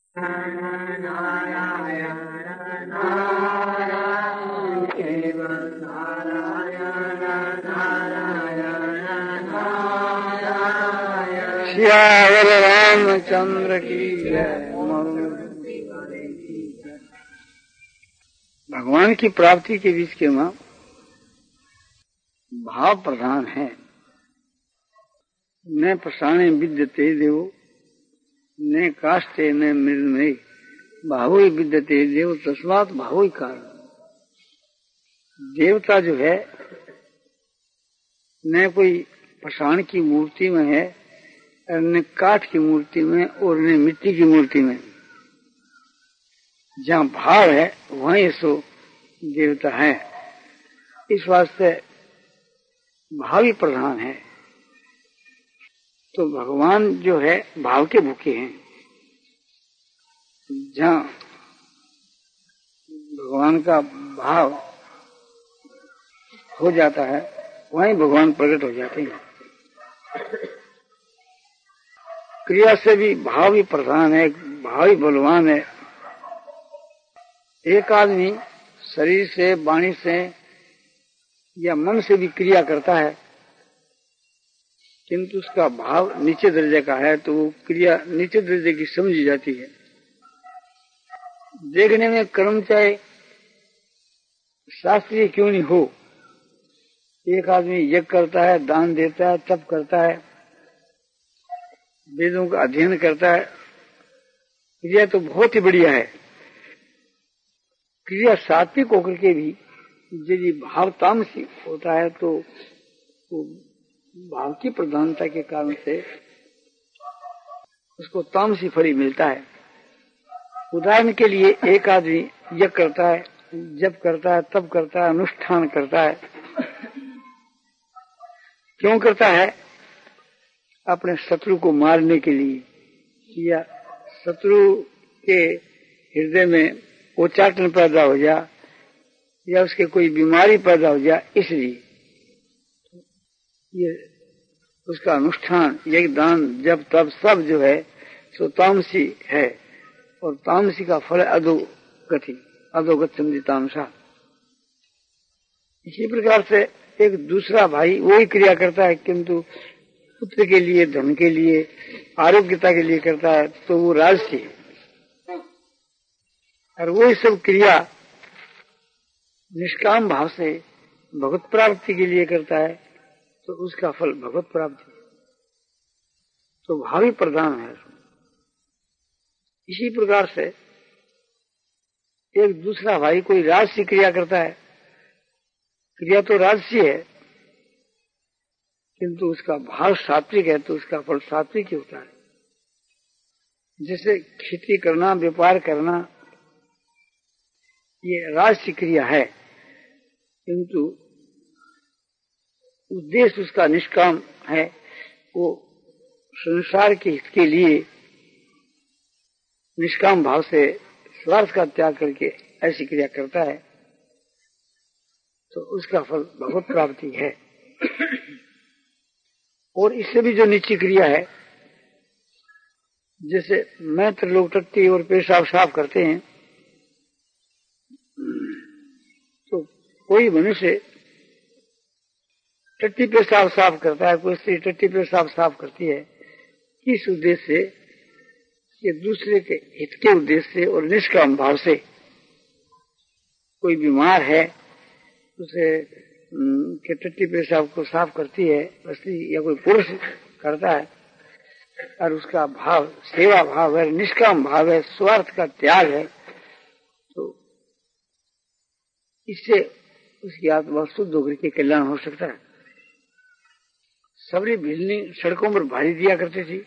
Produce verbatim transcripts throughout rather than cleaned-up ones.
नारायण नारायण केवल नारायण नारायण नारायण। श्यावर रामचंद्र की जय। भगवान की प्राप्ति के बीच के मां भाव प्रधान है। न प्रसाणे विद्यते देवो न काष्ठे न मृन्मयी भावो विद्यते देव तस्मात् भावो कारण। देवता जो है न कोई पाषाण की मूर्ति में है और न काठ की मूर्ति में और न मिट्टी की मूर्ति में। जहाँ भाव है वहीं सो देवता है। इस वास्ते भाव ही प्रधान है। तो भगवान जो है भाव के भूखे हैं। जहाँ भगवान का भाव हो जाता है वहीं भगवान प्रकट हो जाते हैं। क्रिया से भी भाव ही प्रधान है, भाव ही बलवान है। एक आदमी शरीर से, वाणी से या मन से भी क्रिया करता है, किंतु उसका भाव नीचे दर्जे का है तो वो क्रिया नीचे दर्जे की समझी जाती है। देखने में कर्म चाहे शास्त्रीय क्यों नहीं हो, एक आदमी यज्ञ करता है, दान देता है, तप करता है, वेदों का अध्ययन करता है, क्रिया तो बहुत ही बढ़िया है। क्रिया सात्विक होकर के भी यदि भाव तामसी होता है तो वो भाव की प्रधानता के कारण से उसको तामसी फल मिलता है। उदाहरण के लिए एक आदमी यज्ञ करता है, जप करता है, तप करता है, अनुष्ठान करता है। क्यों करता है? अपने शत्रु को मारने के लिए या शत्रु के हृदय में उच्चाटन पैदा हो जाए या उसके कोई बीमारी पैदा हो जाए, इसलिए ये उसका अनुष्ठान, यज्ञ, दान, जप, तप सब जो है सो तामसी है। और तामसी का फल अधोगति, अधोगत समझी तामसा। इसी प्रकार से एक दूसरा भाई वही क्रिया करता है, किंतु पुत्र के लिए, धन के लिए, आरोग्यता के लिए करता है तो वो राजसी है। और वो सब क्रिया निष्काम भाव से भगवत प्राप्ति के लिए करता है तो उसका फल भगवत प्राप्ति है। तो भाव ही प्रधान है। इसी प्रकार से एक दूसरा भाई कोई राजसी क्रिया करता है, क्रिया तो राजसी है किंतु उसका भाव सात्विक है तो उसका फल सात्विक ही होता है। जैसे खेती करना, व्यापार करना, ये राजसी क्रिया है किंतु उद्देश्य उसका निष्काम है। वो संसार के हित के लिए निष्काम भाव से स्वार्थ का त्याग करके ऐसी क्रिया करता है तो उसका फल भगवत प्राप्ति है। और इससे भी जो नीची क्रिया है, जैसे मैं त्रिलोक टट्टी और पेशाब साफ करते हैं, तो कोई मनुष्य टट्टी पेशाब साफ करता है, कोई स्त्री टट्टी पेशाब साफ करती है, किस उद्देश्य से? कि दूसरे के हित के उद्देश्य से और निष्काम भाव से। कोई बीमार है उसे के टट्टी पेशाब को साफ करती है स्त्री या कोई पुरुष करता है और उसका भाव सेवा भाव है, निष्काम भाव है, स्वार्थ का त्याग है, तो इससे उसकी आत्मा शुद्ध होकर के कल्याण हो सकता है। सबरी बिजली सड़कों पर भारी दिया करती थी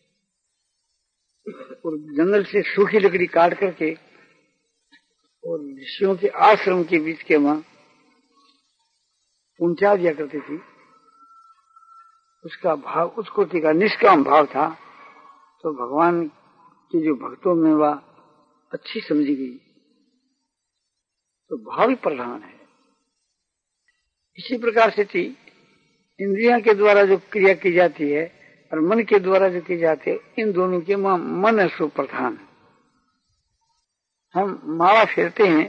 और जंगल से सूखी लकड़ी काट करके और ऋषियों के आश्रम के बीच के वहां पहुंचा दिया करती थी। उसका भाव उस कोटि का निष्काम भाव था, तो भगवान के जो भक्तों में वह अच्छी समझी गई। तो भाव ही प्रधान है। इसी प्रकार से थी इंद्रियों के द्वारा जो क्रिया की जाती है और मन के द्वारा जो की जाती है, इन दोनों के मन है सो प्रधान। हम माला फेरते हैं,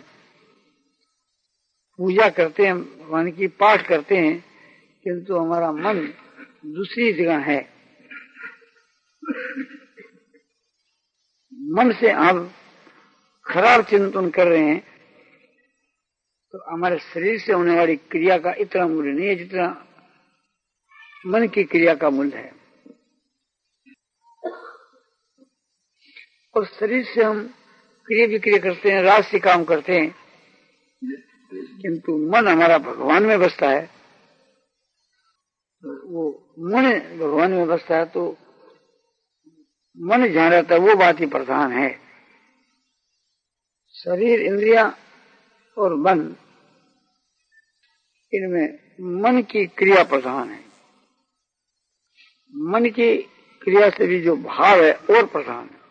पूजा करते हैं, भगवान की पाठ करते हैं, किंतु हमारा मन दूसरी जगह है। मन से आप खराब चिंतन कर रहे हैं तो हमारे शरीर से होने वाली क्रिया का इतना मूल्य नहीं है जितना मन की क्रिया का मूल्य है। और शरीर से हम क्रिया विक्रिया करते हैं, राजसी काम करते हैं, किंतु मन हमारा भगवान में बसता है। वो मन भगवान में बसता है तो मन जहां रहता है वो बात ही प्रधान है। शरीर, इंद्रिया और मन, इनमें मन की क्रिया प्रधान है। मन की क्रिया से भी जो भाव है और प्रधान है।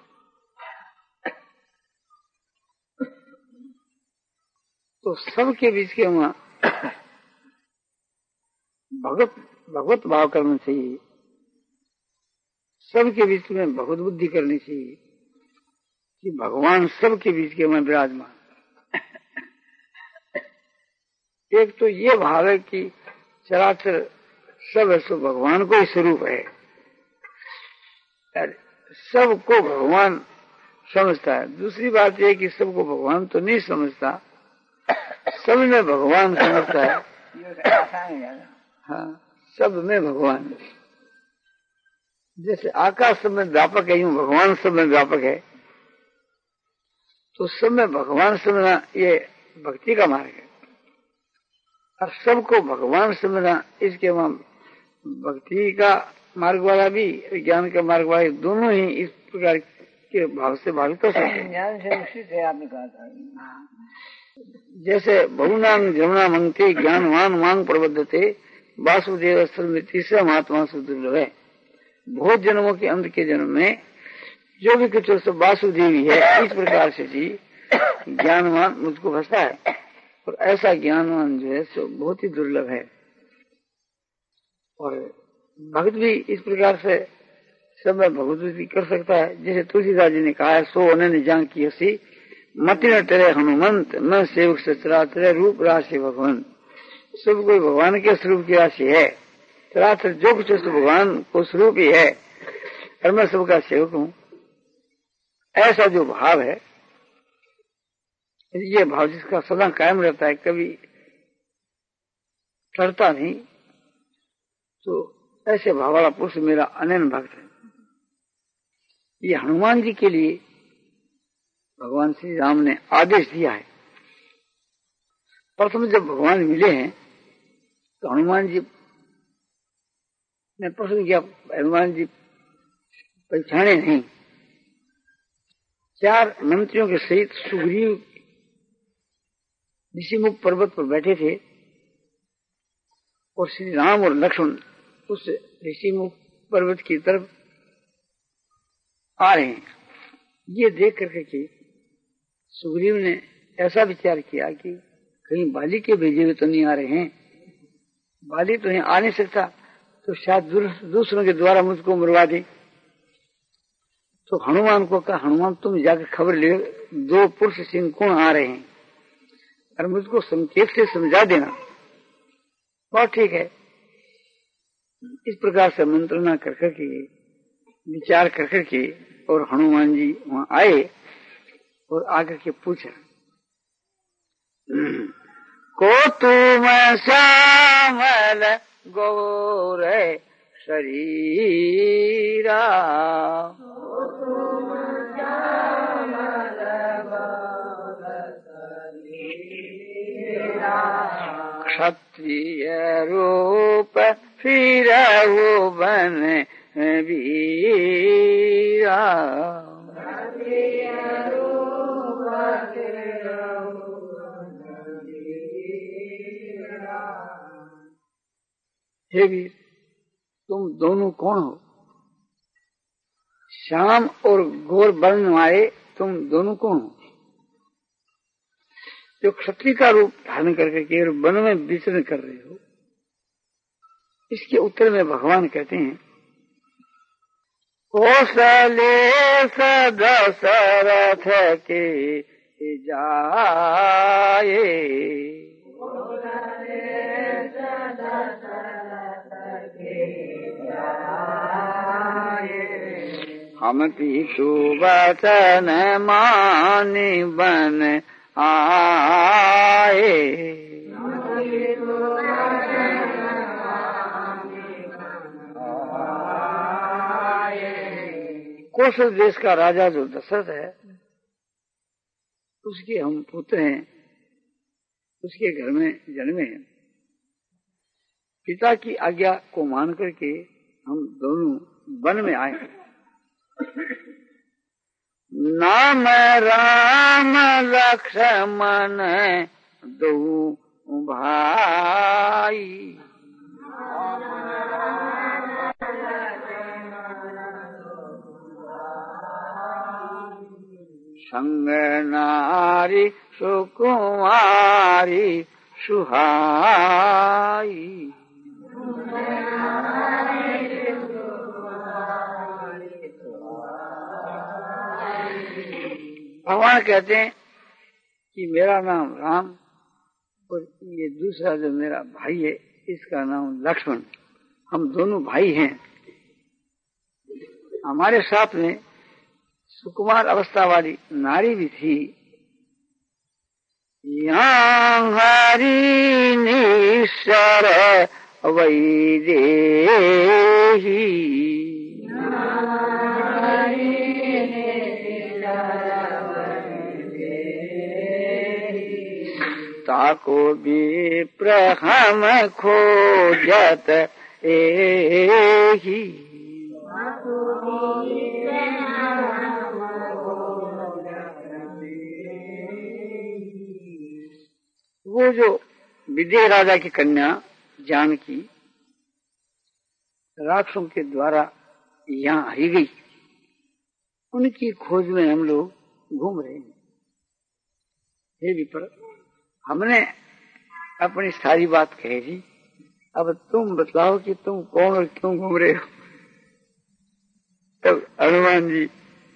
तो सबके बीच के वहां भगवत भगवत भाव करना चाहिए। सबके बीच में भगवत बुद्धि करनी चाहिए कि भगवान सबके बीच के में विराजमान। एक तो ये भाव है कि चराचर सब है सो भगवान को ही स्वरूप है, सबको भगवान समझता है। दूसरी बात यह कि सबको भगवान तो नहीं समझता, सब में भगवान समझता है। हाँ, सब में भगवान। जैसे आकाश सब में व्यापक है, यूं भगवान सब में व्यापक है। तो सब में भगवान समझना ये भक्ति का मार्ग है। और सबको भगवान समझना, इसके वहां भक्ति का मार्ग वाला भी, ज्ञान का मार्ग वाला, दोनों ही इस प्रकार के भाव से भावित हो सकते हैं। ज्ञान से निश्चित है, आपने कहा था। जैसे बहुनांग जमुना मंगते ज्ञानवान मांग प्रबद्धते वासुदेव तीसरा महात्मा सुदुर्लभ है। बहुत जन्मों के अंत के जन्म में जो भी कुछ सब वासुदेवी है, इस प्रकार से जी ज्ञानवान मुझको फंसा है। और ऐसा ज्ञानवान जो है सो बहुत ही दुर्लभ है। और भक्त भी इस प्रकार से सब में भगवती कर सकता है। जैसे तुलसीदास जी ने कहा है, सो अनन्य जान की हसी मति न टरे हनुमंत न सेवक सचराचर रूप राशि भगवान। सब कोई भगवान के स्वरूप की राशि है। चराचर जो कुछ तो भगवान को स्वरूप ही है और मैं सबका सेवक हूँ। ऐसा जो भाव है, ये भाव जिसका सदा कायम रहता है, कभी टरता नहीं, तो ऐसे भाव वाला पुरुष मेरा अनन्य भक्त है। ये हनुमान जी के लिए भगवान श्री राम ने आदेश दिया है। प्रथम जब भगवान मिले हैं तो हनुमान जी ने प्रश्न किया, हनुमान जी पहचाने नहीं। चार मंत्रियों के सहित सुग्रीव ऋषिमुख पर्वत पर बैठे थे और श्री राम और लक्ष्मण उस ऋषिमुख पर्वत की तरफ आ रहे हैं। ये देख करके कि सुग्रीव ने ऐसा विचार किया कि कहीं बाली के भेजे हुए तो नहीं आ रहे हैं, बाली तो यहाँ आ नहीं सकता, तो शायद दूसरों के द्वारा मुझको मरवा दे। तो हनुमान को कहा, हनुमान तुम जाकर खबर ले, दो पुरुष सिंह कौन आ रहे हैं और मुझको संकेत से समझा देना। बहुत ठीक है। इस प्रकार से मंत्रणा कर करके, विचार कर करके, और हनुमान जी वहां आए और आकर के पूछा, को तुम श्यामल गौर शरीरा, क्षत्रिय रूप फिरहु बन वीरा। हे वीर, तुम दोनों कौन हो? श्याम और गोर वर्ण वाले तुम दोनों कौन हो जो क्षत्रिय का रूप धारण करके वन में विचरण कर रहे हो? इसके उत्तर में भगवान कहते हैं, कौशले सदशरथ के जाए। हम पीछू वचन मानि बन आए। कौशल देश का राजा जो दशरथ है, उसके हम पुत्र हैं, उसके घर में जन्मे हैं। पिता की आज्ञा को मान करके हम दोनों वन में आए। नाम राम लक्ष्मण दो भाई। संग नारी सुकुमारी सुहाई। भगवान कहते हैं कि मेरा नाम राम और ये दूसरा जो मेरा भाई है इसका नाम लक्ष्मण। हम दोनों भाई हैं। हमारे साथ में सुकुमार अवस्था वाली नारी भी थी। यहाँ हरी निश्चर वैदेही। ताको विप्र हम खोजत एही। वो जो विदेह राजा की कन्या जानकी राक्षसों के द्वारा यहाँ आई गई, उनकी खोज में हम लोग घूम रहे हैं। हे विप्र, हमने अपनी सारी बात कह दी, अब तुम बतलाओ कि तुम कौन और क्यों घूम रहे हो। तब हनुमान जी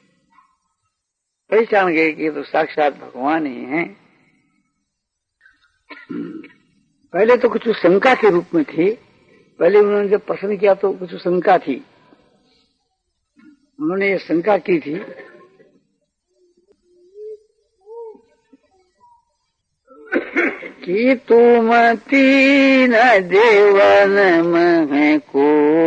पहचान गए कि ये तो साक्षात भगवान ही हैं। पहले तो कुछ शंका के रूप में थे। पहले उन्होंने जब पसंद किया तो कुछ शंका थी। उन्होंने ये शंका की थी कि तुम तीन देवन में को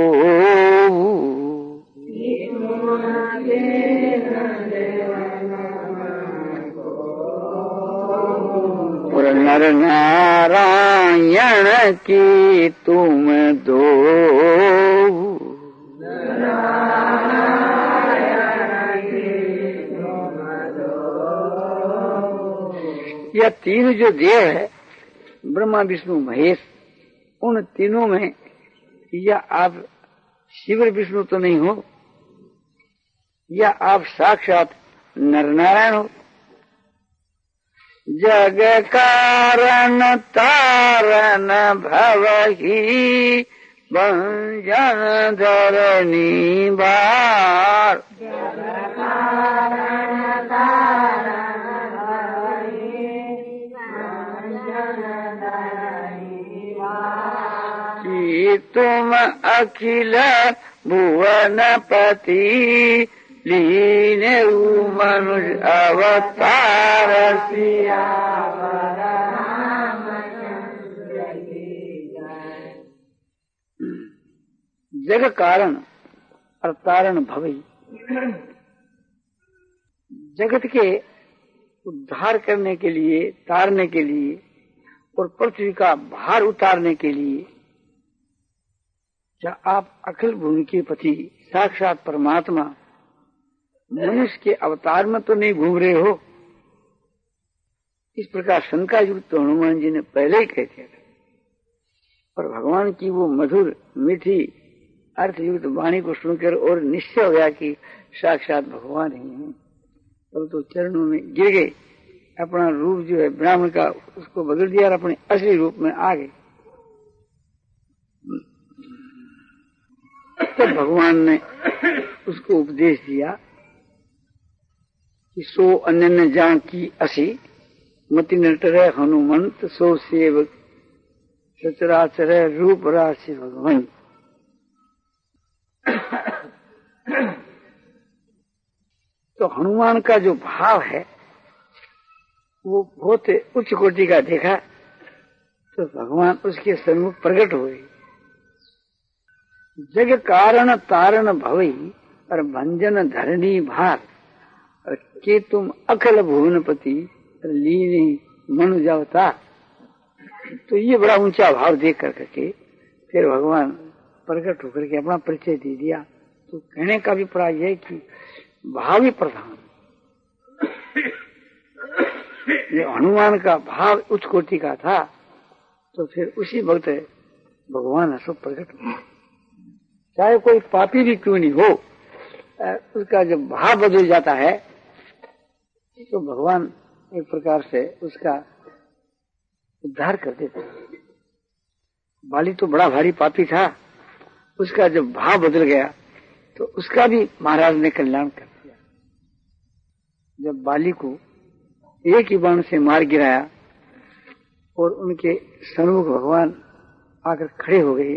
और नर नारायण की तुम दो। यह तीन जो देव है, ब्रह्मा विष्णु महेश, उन तीनों में या आप शिव विष्णु तो नहीं हो, या आप साक्षात नर नारायण हो। जग कारण तारण भवहि भंजन धरणी बार। कि तुम अखिल भुवनपति लीन मनुष्य अवतार सियावर रामचंद्र की जय। जग कारण और तारण भवि, जगत के उद्धार करने के लिए, तारने के लिए और पृथ्वी का भार उतारने के लिए क्या आप अखिल भूमि के पति साक्षात परमात्मा मनुष्य के अवतार में तो नहीं घूम रहे हो। इस प्रकार शंका युक्त तो हनुमान जी ने पहले ही कह दिया था। पर भगवान की वो मधुर मीठी अर्थयुक्त वाणी को सुनकर और निश्चय हो गया कि साक्षात भगवान ही हैं। तब तो चरणों में गिर गए, अपना रूप जो है ब्राह्मण का उसको बदल दिया और अपने असली रूप में आ गए। तब भगवान ने उसको उपदेश दिया कि सो अन्य जान की असी मति नटरे हनुमंत सो सेवक सचराचर रूप राशि भगवान। तो हनुमान का जो भाव है वो बहुत उच्च कोटि का देखा तो भगवान उसके सन्मुख प्रकट हुए। जग कारण तारण भवई और भंजन धरणी भार और के तुम अखिल भुवनपति लीनी मनुज अवतार। तो ये बड़ा ऊंचा भाव देख कर के फिर भगवान प्रकट होकर के अपना परिचय दे दिया। तो कहने का भी प्राय है कि भाव ही प्रधान। ये हनुमान का भाव उच्च कोटि का था तो फिर उसी वक्त भगवान असो प्रकट हुआ। चाहे कोई पापी भी क्यों नहीं हो, उसका जब भाव बदल जाता है तो भगवान एक प्रकार से उसका उद्धार कर देते हैं। बाली तो बड़ा भारी पापी था, उसका जब भाव बदल गया तो उसका भी महाराज ने कल्याण कर दिया। जब बाली को एक ही बाण से मार गिराया और उनके सन्मुख भगवान आकर खड़े हो गए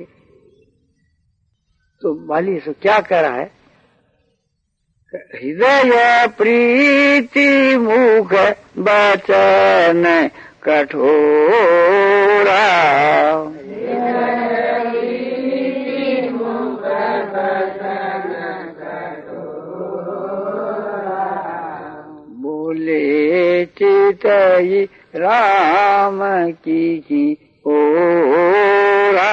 तो बाली से क्या कह रहा है, हृदय प्रीति मुख बचन कठोरा बोले चितई राम की की ओरा।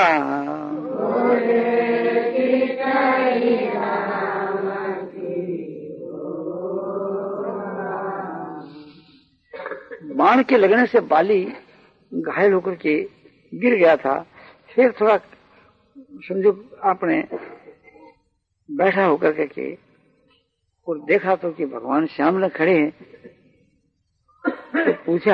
बाण के लगने से बाली घायल होकर के गिर गया था। फिर थोड़ा समझो आपने बैठा होकर के और देखा तो कि भगवान सामने खड़े हैं। तो पूछा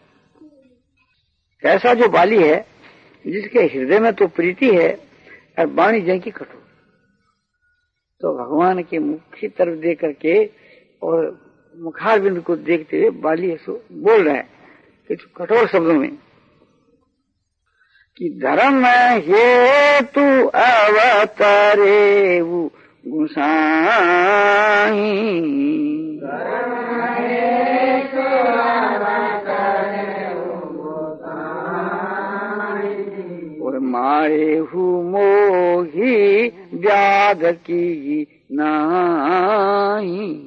कैसा जो बाली है जिसके हृदय में तो प्रीति है और वाणी जय की कठोर। तो भगवान के मुख की तरफ देख करके और मुखारबिंद को देखते हुए बाली ऐसो बोल रहा है कुछ कठोर शब्दों में कि धर्म हेतु अवतरे गुसाई और मारे हु मोही व्याध की नाई।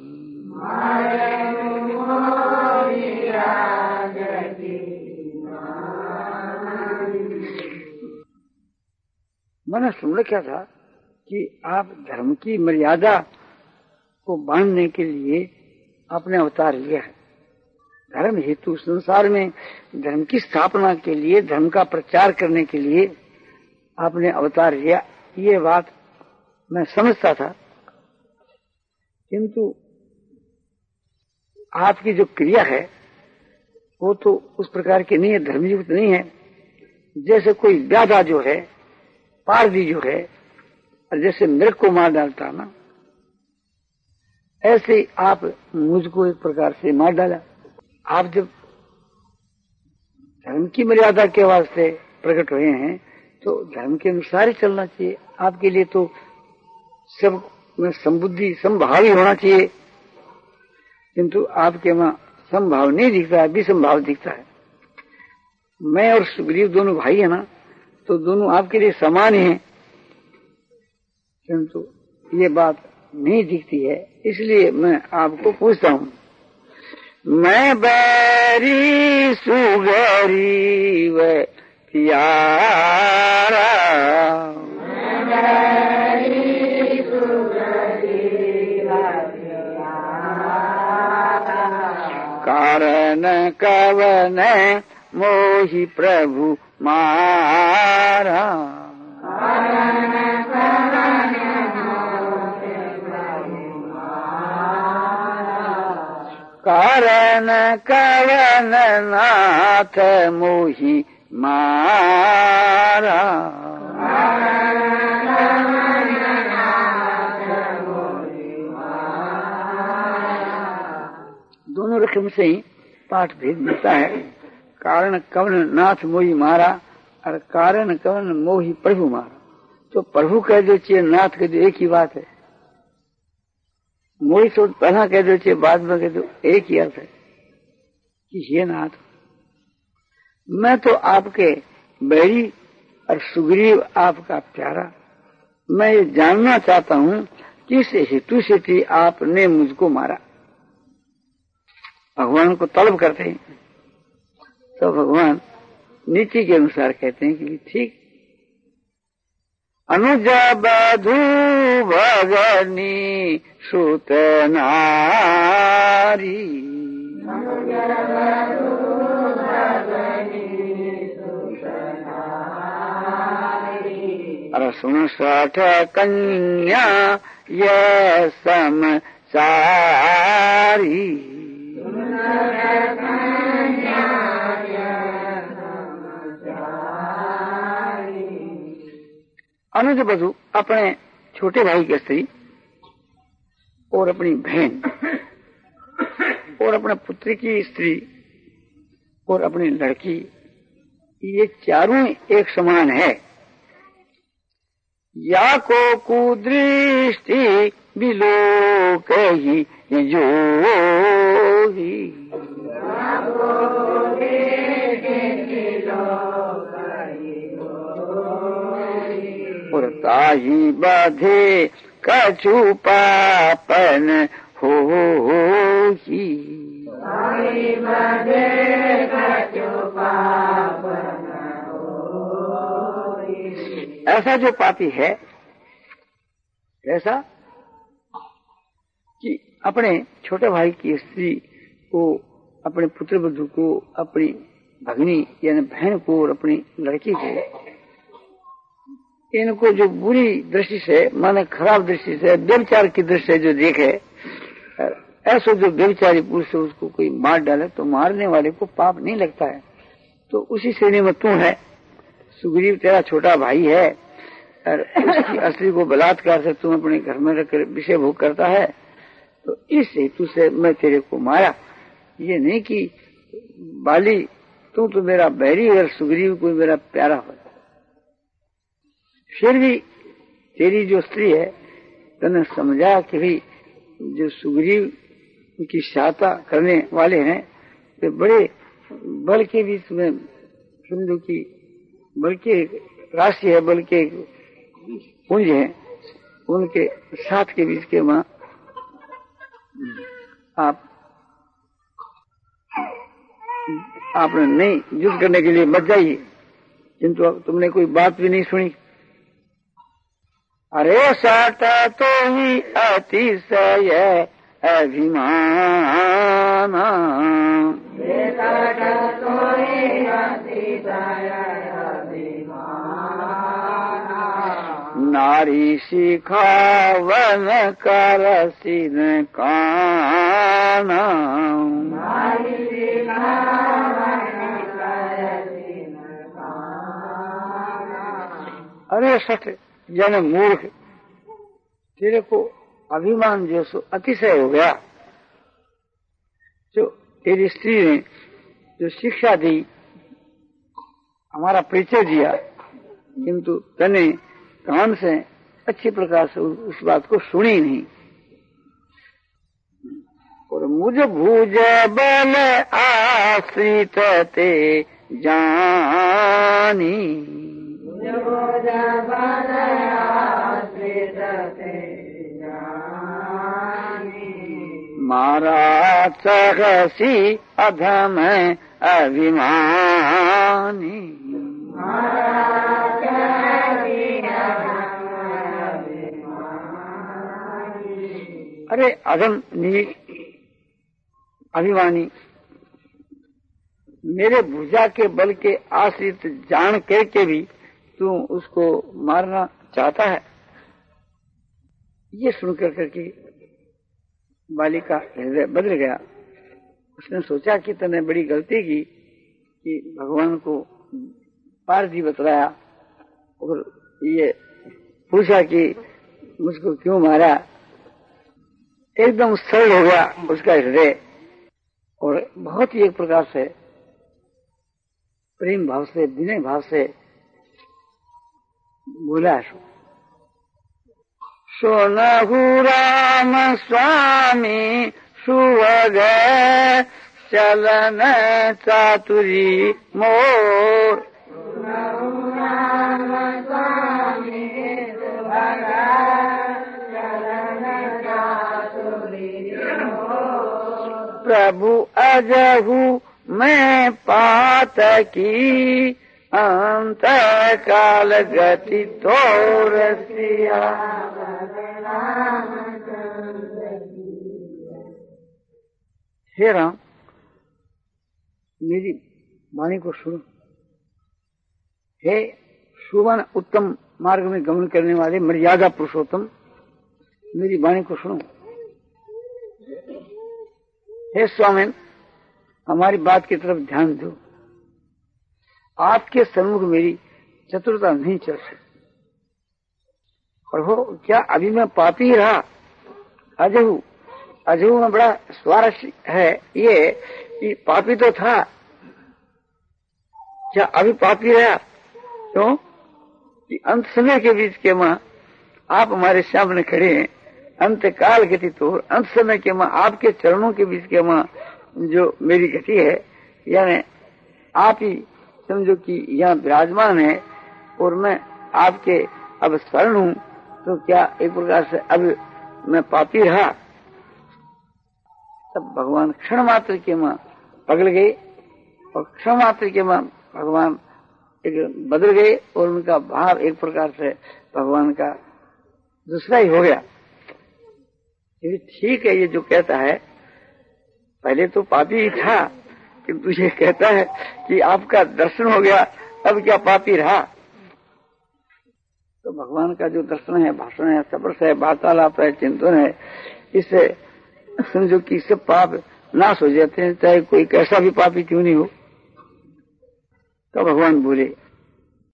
मैंने सुन क्या था कि आप धर्म की मर्यादा को बांधने के लिए आपने अवतार लिया है। धर्म हेतु संसार में धर्म की स्थापना के लिए, धर्म का प्रचार करने के लिए आपने अवतार लिया। ये बात मैं समझता था, किंतु आपकी जो क्रिया है वो तो उस प्रकार की नहीं है, धर्मयुक्त नहीं है। जैसे कोई व्याधा जो है, पारदी जो है, और जैसे मृग को मार डालता ना, ऐसे आप मुझको एक प्रकार से मार डाला। आप जब धर्म की मर्यादा के वास्ते प्रकट हुए हैं तो धर्म के अनुसार ही चलना चाहिए। आपके लिए तो सब में संबुद्धि संभाव ही होना चाहिए, किंतु आपके वहां संभाव नहीं दिखता है, विसंभाव दिखता है। मैं और सुग्रीव दोनों भाई है ना, तो दोनों आपके लिए समान ही हैं, किंतु ये बात नहीं दिखती है। इसलिए मैं आपको पूछता हूं, मैं बैरी सुगरीव प्यारा कारण कवन मोहि प्रभु मारा। कारण कवन नाथ मोहि मारा। दोनों रकम से ही पाठ भेद मिलता है। कारण कवन नाथ मोही मारा और कारण कवन मोही प्रभु मारा। तो प्रभु कह दो चाहिए, नाथ कह दो, एक ही बात है। मोही तो पहला कह दो चाहिए, बाद में कह दो, एक ही अर्थ है कि ये नाथ मैं तो आपके बैरी और सुग्रीव आपका प्यारा। मैं ये जानना चाहता हूं किस हेतु से थी आपने मुझको मारा। भगवान को तलब करते हैं तो भगवान नीति के अनुसार कहते हैं कि ठीक। अनुज बधू भगनी सुत नारी और सुन साठ कन्या ये समचारी। अनुज बधू अपने छोटे भाई की स्त्री और अपनी बहन और अपने पुत्र की स्त्री और अपनी लड़की, ये चारों एक समान है। या को कुदृष्टि बिलोक ही जोगी और ताही बाधे कछु पापन होही। ऐसा जो पापी है, ऐसा कि अपने छोटे भाई की स्त्री को, अपने पुत्र वधू को, अपनी भगनी यानी बहन को और अपनी लड़की को, इनको जो बुरी दृष्टि से, माने खराब दृष्टि से, व्यभिचार की दृष्टि से जो देखे, ऐसा जो व्यभिचारी पुरुष से उसको कोई मार डाले तो मारने वाले को पाप नहीं लगता है। तो उसी श्रेणी में तू है। सुग्रीव तेरा छोटा भाई है और उसकी स्त्री को बलात्कार से तुम अपने घर में रखकर विषय भोग करता है, तो इस हेतु से मैं तेरे को मारा। ये नहीं कि बाली तू तो मेरा बैरी और सुग्रीव कोई मेरा प्यारा हो। फिर भी तेरी जो स्त्री है तूने समझा कि भी जो सुग्रीव की सहायता करने वाले हैं वे बड़े बल के भी तुम्हें हिंदू की बल के राशि है, बल के पुंज है, उनके साथ के बीच के वहां आप आपने नहीं युद्ध करने के लिए मत जाइए, किंतु अब तुमने कोई बात भी नहीं सुनी। अरे साटा तो ही अतिशय अभिमान, नारी सिखावन करसिन काना। अरे सठ जन मूर्ख, तेरे को अभिमान जो सो अतिशय हो गया। जो तेरी स्त्री ने जो शिक्षा दी, हमारा परिचय दिया, किंतु तने कान से अच्छी प्रकार से उस बात को सुनी नहीं। और मुझ भुज बल आश्रित ते जानी, मारा चहसी अधम अभिमानी। अरे अधम नीच अभिमानी, मेरे भुजा के बल के आश्रित जान करके भी तू उसको मारना चाहता है। ये सुनकर करके बाली का हृदय बदल गया। उसने सोचा कि तूने बड़ी गलती की कि भगवान को पारधी बतलाया और ये पूछा कि मुझको क्यों मारा। एकदम सरल हो गया उसका हृदय। और बहुत ही एक प्रकार से प्रेम भाव से, विनय भाव से बोला। सोनहु राम स्वामी सुवग चलन चातुरी मोर। प्रभु अजहु मैं पात की अंत काल गति तोर सिया। हे राम, मेरी वाणी को सुनो। हे सुवन उत्तम मार्ग में गमन करने वाले मर्यादा पुरुषोत्तम, मेरी वाणी को सुनो। हे स्वामी, हमारी बात की तरफ ध्यान दो। आपके सम्मुख मेरी चतुरता नहीं चल सकती। प्रभु, क्या अभी मैं पापी रहा? अजहू अजहू में बड़ा स्वारस्य है ये कि पापी तो था, क्या अभी पापी रहा? क्यों कि अंत समय के बीच के मां आप हमारे सामने खड़े हैं। अंत काल गति तो अंत समय के मां आपके चरणों के बीच के मां जो मेरी गति है, यानी आप ही समझो कि यहाँ विराजमान है और मैं आपके अब शरण हूं, तो क्या एक प्रकार से अब मैं पापी रहा? तब भगवान क्षण मात्र के मां पगल गए और क्षण मात्र के मां भगवान एक बदल गए और उनका भाव एक प्रकार से भगवान का दूसरा ही हो गया। ये ठीक है, ये जो कहता है पहले तो पापी ही था, किंतु ये कहता है कि आपका दर्शन हो गया, अब क्या पापी रहा? तो भगवान का जो दर्शन है, भाषण है, सबरस है, वार्तालाप है, चिंतन है, इससे समझो कि सब पाप नाश हो जाते हैं, चाहे कोई कैसा भी पापी क्यों नहीं हो। तो भगवान बोले,